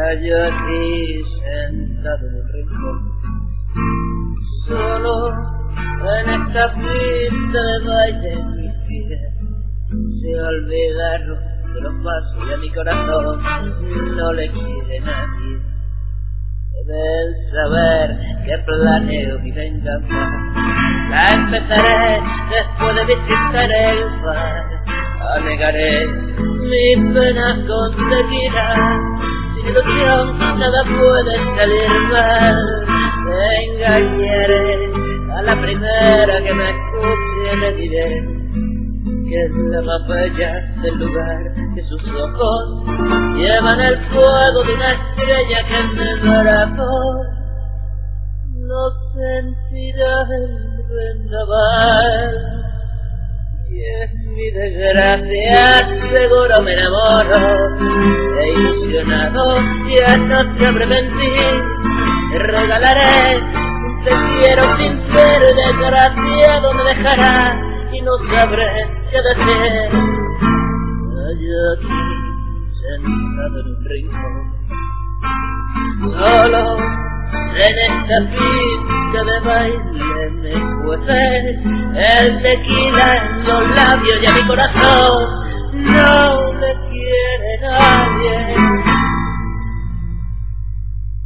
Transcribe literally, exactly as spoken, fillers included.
hallo aquí sentado en un rincón, solo en esta pista de baile mis pies se olvidaron de los pasos y a mi corazón no le quiere nadie. Deben saber que planeo mi venganza, la empezaré después de visitar el bar. Anegaré mis penas con tequila, sin ilusión nada puede salir mal. Te engañaré a la primera que me escuche, le diré que es la más bella del lugar, que sus ojos llevan el fuego de una estrella que en el corazón no sentirá el vendaval. Y es mi desgracia, seguro me enamoro, e ilusionado ya no te habré mentir. Te regalaré un te quiero sincero, desgraciado me dejará y no sabré qué decir. Yo aquí sentado en un rincón, solo en esta pista de baile me cuece el tequila en los labios y a mi corazón no le